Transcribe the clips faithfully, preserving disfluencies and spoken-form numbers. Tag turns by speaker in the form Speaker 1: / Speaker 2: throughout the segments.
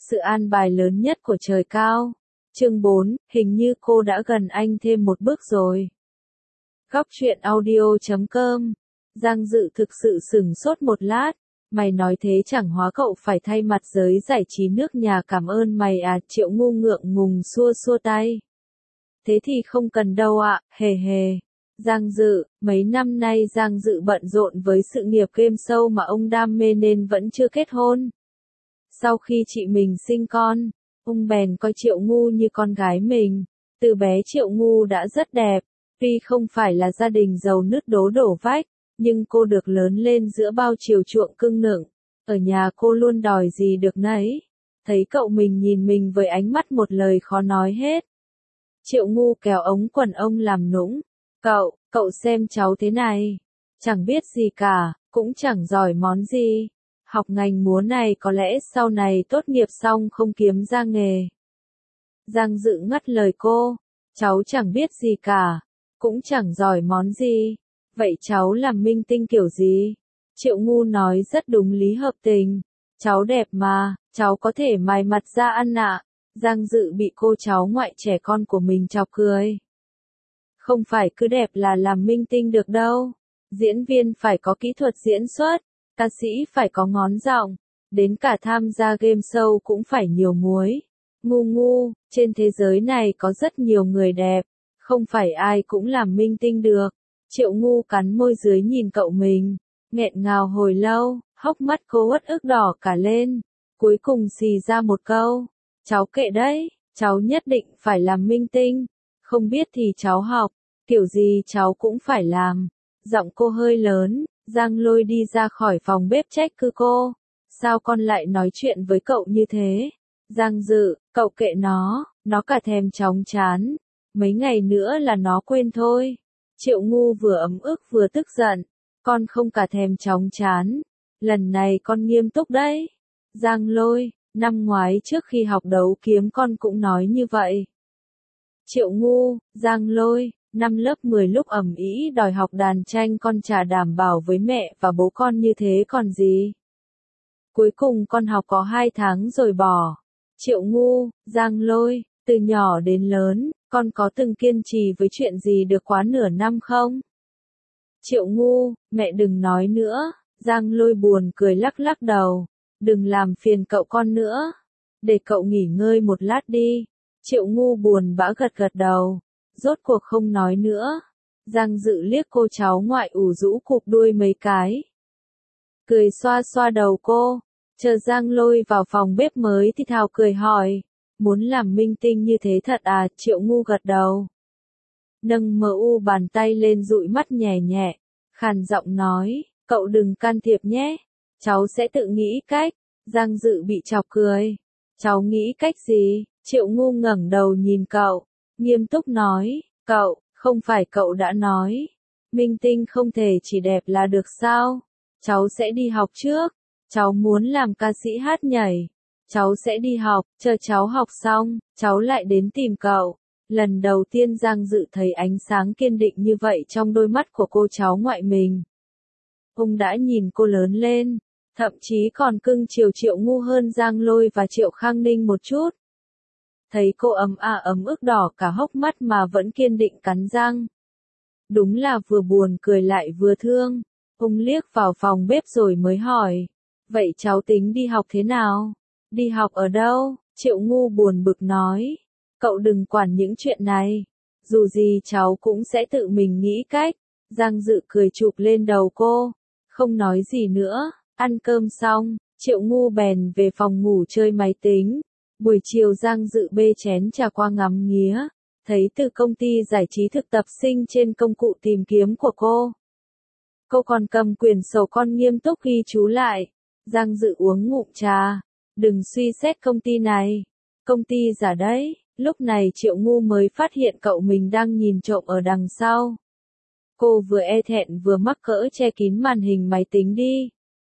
Speaker 1: sự an bài lớn nhất của trời cao. Chương bốn, hình như cô đã gần anh thêm một bước rồi. Góc truyện audio chấm com. Giang Dự thực sự sửng sốt một lát. Mày nói thế chẳng hóa cậu phải thay mặt giới giải trí nước nhà cảm ơn mày à? Triệu Ngu ngượng ngùng xua xua tay. Thế thì không cần đâu ạ, hề hề. Giang Dự, mấy năm nay Giang Dự bận rộn với sự nghiệp game show mà ông đam mê nên vẫn chưa kết hôn. Sau khi chị mình sinh con, ông bèn coi Triệu Ngu như con gái mình. Từ bé Triệu Ngu đã rất đẹp, tuy không phải là gia đình giàu nứt đố đổ vách, nhưng cô được lớn lên giữa bao chiều chuộng cưng nựng. Ở nhà cô luôn đòi gì được nấy. Thấy cậu mình nhìn mình với ánh mắt một lời khó nói hết. Triệu Ngu kéo ống quần ông làm nũng. Cậu, cậu xem cháu thế này. Chẳng biết gì cả, cũng chẳng giỏi món gì. Học ngành múa này có lẽ sau này tốt nghiệp xong không kiếm ra nghề. Giang Dự ngắt lời cô. Cháu chẳng biết gì cả, cũng chẳng giỏi món gì. Vậy cháu làm minh tinh kiểu gì? Triệu Ngu nói rất đúng lý hợp tình. Cháu đẹp mà, cháu có thể mài mặt ra ăn ạ. Giang Dự bị cô cháu ngoại trẻ con của mình chọc cười. Không phải cứ đẹp là làm minh tinh được đâu. Diễn viên phải có kỹ thuật diễn xuất, ca sĩ phải có ngón giọng, đến cả tham gia game show cũng phải nhiều muối. Ngu ngu, trên thế giới này có rất nhiều người đẹp, không phải ai cũng làm minh tinh được. Triệu Ngu cắn môi dưới nhìn cậu mình, nghẹn ngào hồi lâu, hốc mắt cô uất ức đỏ cả lên, cuối cùng xì ra một câu, cháu kệ đấy, cháu nhất định phải làm minh tinh, không biết thì cháu học, kiểu gì cháu cũng phải làm. Giọng cô hơi lớn, Giang Lôi đi ra khỏi phòng bếp trách cứ cô, sao con lại nói chuyện với cậu như thế? Giang Dự, cậu kệ nó, nó cả thèm chóng chán, mấy ngày nữa là nó quên thôi. Triệu Ngu vừa ấm ức vừa tức giận, con không cả thèm chóng chán, lần này con nghiêm túc đấy. Giang Lôi, năm ngoái trước khi học đấu kiếm con cũng nói như vậy. Triệu Ngu, Giang Lôi, năm lớp mười lúc ầm ĩ đòi học đàn tranh con chả đảm bảo với mẹ và bố con như thế còn gì. Cuối cùng con học có hai tháng rồi bỏ. Triệu Ngu, Giang Lôi, từ nhỏ đến lớn, con có từng kiên trì với chuyện gì được quá nửa năm không? Triệu Ngu, mẹ đừng nói nữa. Giang Lôi buồn cười lắc lắc đầu. Đừng làm phiền cậu con nữa. Để cậu nghỉ ngơi một lát đi. Triệu Ngu buồn bã gật gật đầu. Rốt cuộc không nói nữa. Giang Dự liếc cô cháu ngoại ủ rũ cụp đuôi mấy cái. Cười xoa xoa đầu cô. Chờ Giang Lôi vào phòng bếp mới thì thào cười hỏi. Muốn làm minh tinh như thế thật à? Triệu Ngu gật đầu. Nâng mờ u bàn tay lên dụi mắt nhẹ nhẹ. Khàn giọng nói. Cậu đừng can thiệp nhé. Cháu sẽ tự nghĩ cách. Giang Dự bị chọc cười. Cháu nghĩ cách gì? Triệu Ngu ngẩng đầu nhìn cậu. Nghiêm túc nói. Cậu, không phải cậu đã nói. Minh tinh không thể chỉ đẹp là được sao? Cháu sẽ đi học trước. Cháu muốn làm ca sĩ hát nhảy. Cháu sẽ đi học, chờ cháu học xong, cháu lại đến tìm cậu. Lần đầu tiên Giang Dự thấy ánh sáng kiên định như vậy trong đôi mắt của cô cháu ngoại mình. Ông đã nhìn cô lớn lên, thậm chí còn cưng chiều Triệu Ngu hơn Giang Lôi và Triệu Khang Ninh một chút. Thấy cô ấm à ấm ức đỏ cả hốc mắt mà vẫn kiên định cắn răng. Đúng là vừa buồn cười lại vừa thương. Ông liếc vào phòng bếp rồi mới hỏi. Vậy cháu tính đi học thế nào? Đi học ở đâu? Triệu Ngu buồn bực nói. Cậu đừng quản những chuyện này. Dù gì cháu cũng sẽ tự mình nghĩ cách. Giang Dự cười chụp lên đầu cô. Không nói gì nữa. Ăn cơm xong, Triệu Ngu bèn về phòng ngủ chơi máy tính. Buổi chiều Giang Dự bê chén trà qua ngắm nghía. Thấy từ công ty giải trí thực tập sinh trên công cụ tìm kiếm của cô. Cô còn cầm quyển sổ con nghiêm túc ghi chú lại. Giang Dự uống ngụm trà. Đừng suy xét công ty này. Công ty giả đấy. Lúc này Triệu Ngu mới phát hiện cậu mình đang nhìn trộm ở đằng sau. Cô vừa e thẹn vừa mắc cỡ che kín màn hình máy tính đi.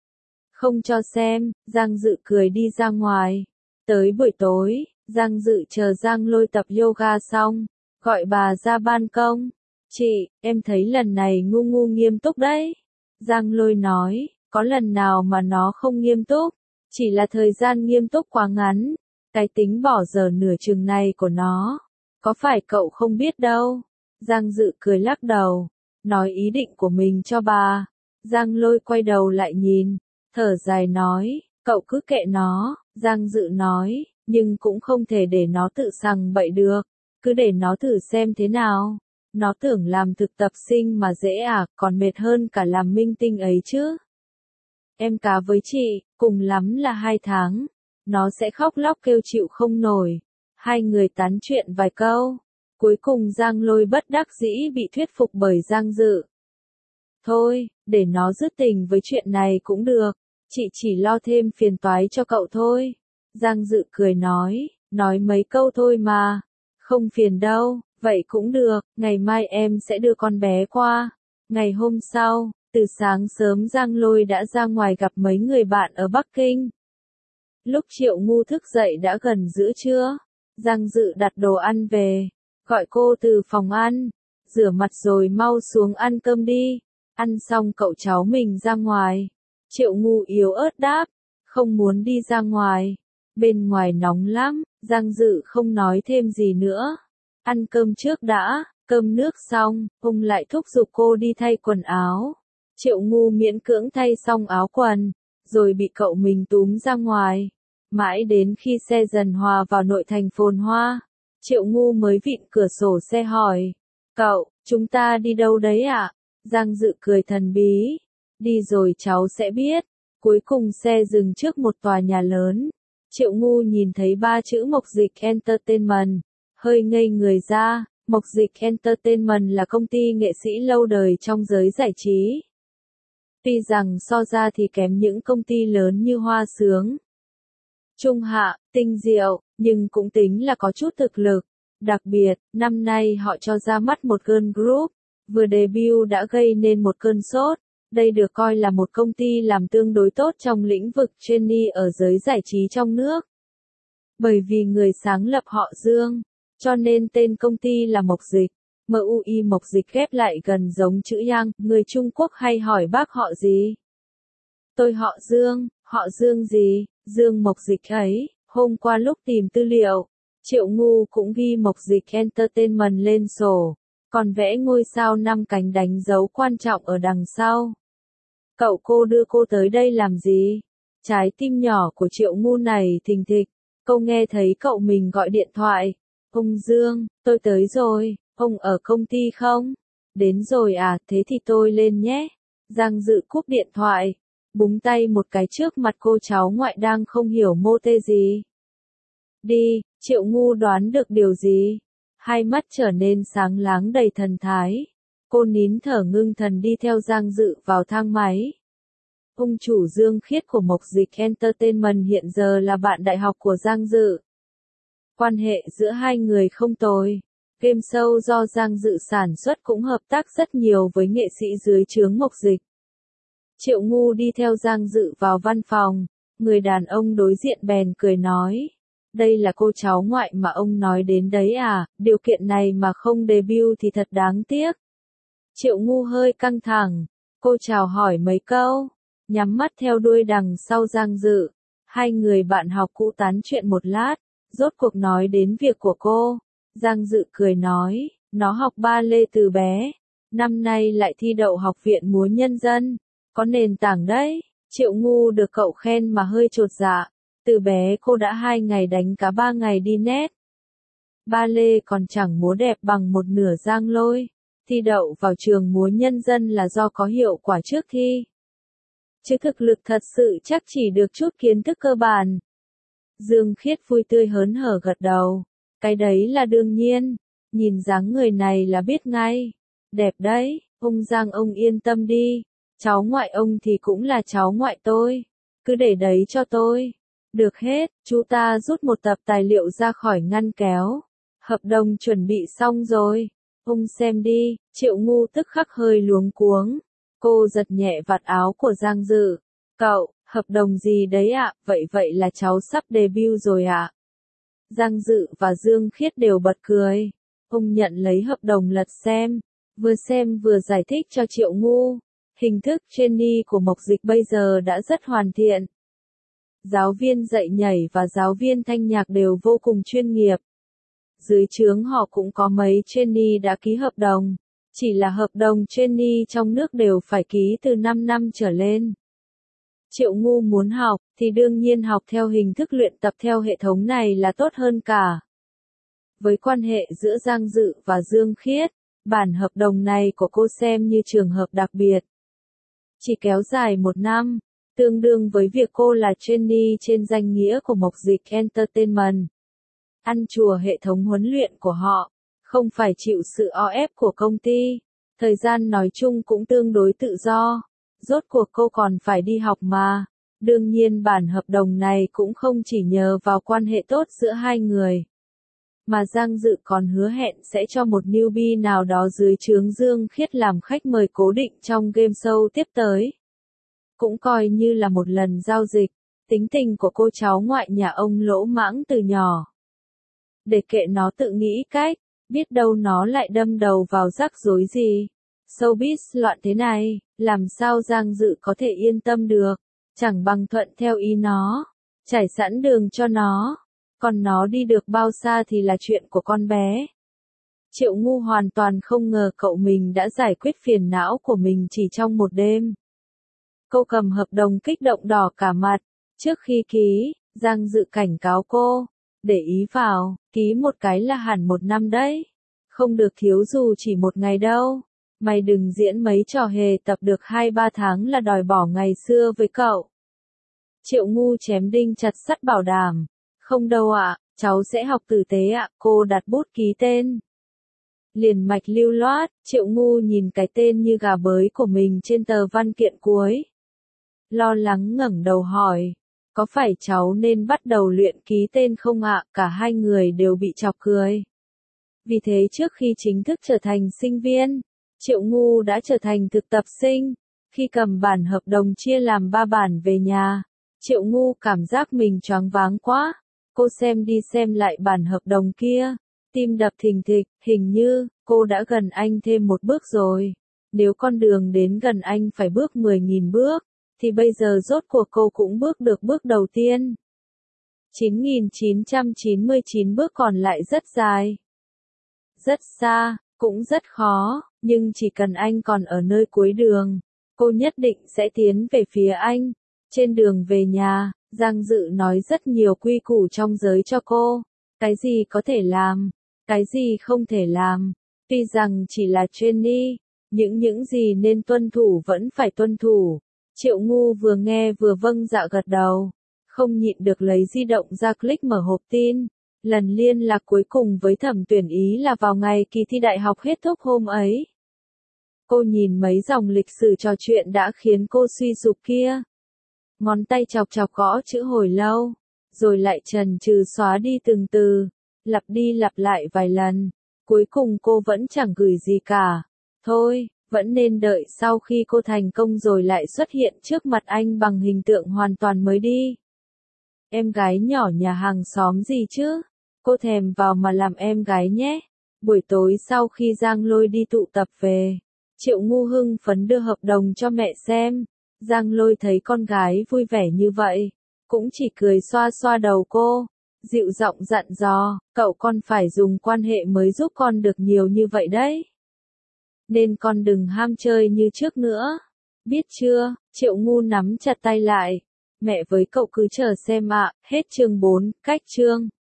Speaker 1: Không cho xem, Giang Dự cười đi ra ngoài. Tới buổi tối, Giang Dự chờ Giang Lôi tập yoga xong, gọi bà ra ban công. Chị, em thấy lần này Ngu Ngu nghiêm túc đấy. Giang Lôi nói, có lần nào mà nó không nghiêm túc, chỉ là thời gian nghiêm túc quá ngắn. Cái tính bỏ giờ nửa chừng này của nó, có phải cậu không biết đâu. Giang Dự cười lắc đầu, nói ý định của mình cho bà. Giang Lôi quay đầu lại nhìn, thở dài nói, cậu cứ kệ nó. Giang Dự nói, nhưng cũng không thể để nó tự sằng bậy được, cứ để nó thử xem thế nào. Nó tưởng làm thực tập sinh mà dễ à, còn mệt hơn cả làm minh tinh ấy chứ. Em cá với chị, cùng lắm là hai tháng. Nó sẽ khóc lóc kêu chịu không nổi. Hai người tán chuyện vài câu. Cuối cùng Giang Lôi bất đắc dĩ bị thuyết phục bởi Giang Dự. Thôi, để nó dứt tình với chuyện này cũng được. Chị chỉ lo thêm phiền toái cho cậu thôi. Giang Dự cười nói, nói mấy câu thôi mà. Không phiền đâu, vậy cũng được, ngày mai em sẽ đưa con bé qua. Ngày hôm sau, từ sáng sớm Giang Lôi đã ra ngoài gặp mấy người bạn ở Bắc Kinh. Lúc Triệu Ngu thức dậy đã gần giữa trưa. Giang Dự đặt đồ ăn về, gọi cô từ phòng ăn, rửa mặt rồi mau xuống ăn cơm đi. Ăn xong cậu cháu mình ra ngoài. Triệu Ngu yếu ớt đáp, không muốn đi ra ngoài. Bên ngoài nóng lắm. Giang Dự không nói thêm gì nữa. Ăn cơm trước đã, cơm nước xong, ông lại thúc giục cô đi thay quần áo. Triệu Ngu miễn cưỡng thay xong áo quần, rồi bị cậu mình túm ra ngoài. Mãi đến khi xe dần hòa vào nội thành phồn hoa, Triệu Ngu mới vịn cửa sổ xe hỏi, cậu, chúng ta đi đâu đấy ạ? Giang Dự cười thần bí, đi rồi cháu sẽ biết. Cuối cùng xe dừng trước một tòa nhà lớn. Triệu Ngu nhìn thấy ba chữ Mộc Dịch Entertainment, hơi ngây người ra. Mộc Dịch Entertainment là công ty nghệ sĩ lâu đời trong giới giải trí. Tuy rằng so ra thì kém những công ty lớn như Hoa Sướng, Trung Hạ, Tinh Diệu, nhưng cũng tính là có chút thực lực. Đặc biệt, năm nay họ cho ra mắt một girl group, vừa debut đã gây nên một cơn sốt. Đây được coi là một công ty làm tương đối tốt trong lĩnh vực trainee ở giới giải trí trong nước. Bởi vì người sáng lập họ Dương, cho nên tên công ty là Mộc Dịch. M U I Mộc Dịch ghép lại gần giống chữ Yang. Người Trung Quốc hay hỏi bác họ gì? Tôi họ Dương. Họ Dương gì? Dương Mộc Dịch ấy. Hôm qua lúc tìm tư liệu, Triệu Ngu cũng ghi Mộc Dịch Entertainment lên sổ, còn vẽ ngôi sao năm cánh đánh dấu quan trọng ở đằng sau. Cậu cô đưa cô tới đây làm gì? Trái tim nhỏ của Triệu Ngu này thình thịch. Cô nghe thấy cậu mình gọi điện thoại. Ông Dương, tôi tới rồi, ông ở công ty không? Đến rồi à, thế thì tôi lên nhé. Giang Dự cúp điện thoại, búng tay một cái trước mặt cô cháu ngoại đang không hiểu mô tê gì. Đi, Triệu Ngu đoán được điều gì? Hai mắt trở nên sáng láng đầy thần thái. Cô nín thở ngưng thần đi theo Giang Dự vào thang máy. Ông chủ Dương Khiết của Mộc Dịch Entertainment hiện giờ là bạn đại học của Giang Dự. Quan hệ giữa hai người không tồi. Game show do Giang Dự sản xuất cũng hợp tác rất nhiều với nghệ sĩ dưới trướng Mộc Dịch. Triệu Ngu đi theo Giang Dự vào văn phòng. Người đàn ông đối diện bèn cười nói. Đây là cô cháu ngoại mà ông nói đến đấy à, điều kiện này mà không debut thì thật đáng tiếc. Triệu Ngu hơi căng thẳng. Cô chào hỏi mấy câu, nhắm mắt theo đuôi đằng sau Giang Dự. Hai người bạn học cũ tán chuyện một lát, rốt cuộc nói đến việc của cô. Giang Dự cười nói, nó học ba lê từ bé, năm nay lại thi đậu Học viện Múa Nhân dân, có nền tảng đấy. Triệu Ngu được cậu khen mà hơi chột dạ, từ bé cô đã hai ngày đánh cá ba ngày đi net. Ba lê còn chẳng múa đẹp bằng một nửa Giang Lôi, thi đậu vào trường Múa Nhân dân là do có hiệu quả trước thi. Chứ thực lực thật sự chắc chỉ được chút kiến thức cơ bản. Dương Khiết vui tươi hớn hở gật đầu. Cái đấy là đương nhiên. Nhìn dáng người này là biết ngay. Đẹp đấy, ông Giang ông yên tâm đi. Cháu ngoại ông thì cũng là cháu ngoại tôi. Cứ để đấy cho tôi. Được hết, chú ta rút một tập tài liệu ra khỏi ngăn kéo. Hợp đồng chuẩn bị xong rồi. Ông xem đi. Triệu Ngu tức khắc hơi luống cuống. Cô giật nhẹ vạt áo của Giang Dự. Cậu, hợp đồng gì đấy ạ? Vậy vậy là cháu sắp debut rồi ạ? Giang Dự và Dương Khiết đều bật cười. Ông nhận lấy hợp đồng lật xem. Vừa xem vừa giải thích cho Triệu Ngu. Hình thức trainee của Mộc Dịch bây giờ đã rất hoàn thiện. giáo viên dạy nhảy và giáo viên thanh nhạc đều vô cùng chuyên nghiệp. Dưới trướng họ cũng có mấy trainee đã ký hợp đồng, chỉ là hợp đồng trainee trong nước đều phải ký từ năm năm trở lên. Triệu Ngu muốn học, thì đương nhiên học theo hình thức luyện tập theo hệ thống này là tốt hơn cả. Với quan hệ giữa Giang Dự và Dương Khiết, bản hợp đồng này của cô xem như trường hợp đặc biệt. Chỉ kéo dài một năm, tương đương với việc cô là trainee trên danh nghĩa của Mộc Dịch Entertainment. Ăn chùa hệ thống huấn luyện của họ, không phải chịu sự o ép của công ty. Thời gian nói chung cũng tương đối tự do. Rốt cuộc cô còn phải đi học mà. Đương nhiên bản hợp đồng này cũng không chỉ nhờ vào quan hệ tốt giữa hai người. Mà Giang Dự còn hứa hẹn sẽ cho một newbie nào đó dưới trướng Dương Khiết làm khách mời cố định trong game show tiếp tới. Cũng coi như là một lần giao dịch. Tính tình của cô cháu ngoại nhà ông lỗ mãng từ nhỏ. Để kệ nó tự nghĩ cách, biết đâu nó lại đâm đầu vào rắc rối gì. Showbiz loạn thế này, làm sao Giang Dự có thể yên tâm được, chẳng bằng thuận theo ý nó, trải sẵn đường cho nó, còn nó đi được bao xa thì là chuyện của con bé. Triệu Ngu hoàn toàn không ngờ cậu mình đã giải quyết phiền não của mình chỉ trong một đêm. Cô cầm hợp đồng kích động đỏ cả mặt, trước khi ký, Giang Dự cảnh cáo cô, để ý vào, ký một cái là hẳn một năm đấy, không được thiếu dù chỉ một ngày đâu. Mày đừng diễn mấy trò hề tập được hai ba tháng là đòi bỏ ngày xưa với cậu. Triệu Ngu chém đinh chặt sắt bảo đảm. Không đâu ạ, cháu sẽ học tử tế ạ, cô đặt bút ký tên. Liền mạch lưu loát, Triệu Ngu nhìn cái tên như gà bới của mình trên tờ văn kiện cuối. Lo lắng ngẩng đầu hỏi, có phải cháu nên bắt đầu luyện ký tên không ạ? Cả hai người đều bị chọc cười. Vì thế trước khi chính thức trở thành sinh viên, Triệu Ngu đã trở thành thực tập sinh. Khi cầm bản hợp đồng chia làm ba bản về nhà, Triệu Ngu cảm giác mình choáng váng quá. Cô xem đi xem lại bản hợp đồng kia, tim đập thình thịch, hình như cô đã gần anh thêm một bước rồi. Nếu con đường đến gần anh phải bước mười nghìn bước, thì bây giờ rốt cuộc cô cũng bước được bước đầu tiên. chín nghìn chín trăm chín mươi chín bước còn lại rất dài, rất xa, cũng rất khó, nhưng chỉ cần anh còn ở nơi cuối đường, cô nhất định sẽ tiến về phía anh. Trên đường về nhà, Giang Dự nói rất nhiều quy củ trong giới cho cô, cái gì có thể làm, cái gì không thể làm. Tuy rằng chỉ là trainee, những những gì nên tuân thủ vẫn phải tuân thủ. Triệu Ngu vừa nghe vừa vâng dạ gật đầu, không nhịn được lấy di động ra click mở hộp tin. Lần liên lạc cuối cùng với Thẩm Tuyển Ý là vào ngày kỳ thi đại học kết thúc hôm ấy. Cô nhìn mấy dòng lịch sử trò chuyện đã khiến cô suy sụp kia. Ngón tay chọc chọc gõ chữ hồi lâu, rồi lại chần chừ xóa đi từng từ, lặp đi lặp lại vài lần. Cuối cùng cô vẫn chẳng gửi gì cả. Thôi, vẫn nên đợi sau khi cô thành công rồi lại xuất hiện trước mặt anh bằng hình tượng hoàn toàn mới đi. Em gái nhỏ nhà hàng xóm gì chứ? Cô thèm vào mà làm em gái nhé. Buổi tối sau khi Giang Lôi đi tụ tập về, Triệu Ngu hưng phấn đưa hợp đồng cho mẹ xem. Giang Lôi thấy con gái vui vẻ như vậy, cũng chỉ cười xoa xoa đầu cô, dịu giọng dặn dò, cậu con phải dùng quan hệ mới giúp con được nhiều như vậy đấy. Nên con đừng ham chơi như trước nữa. Biết chưa? Triệu Ngu nắm chặt tay lại. Mẹ với cậu cứ chờ xem ạ. Hết chương bốn, cách chương.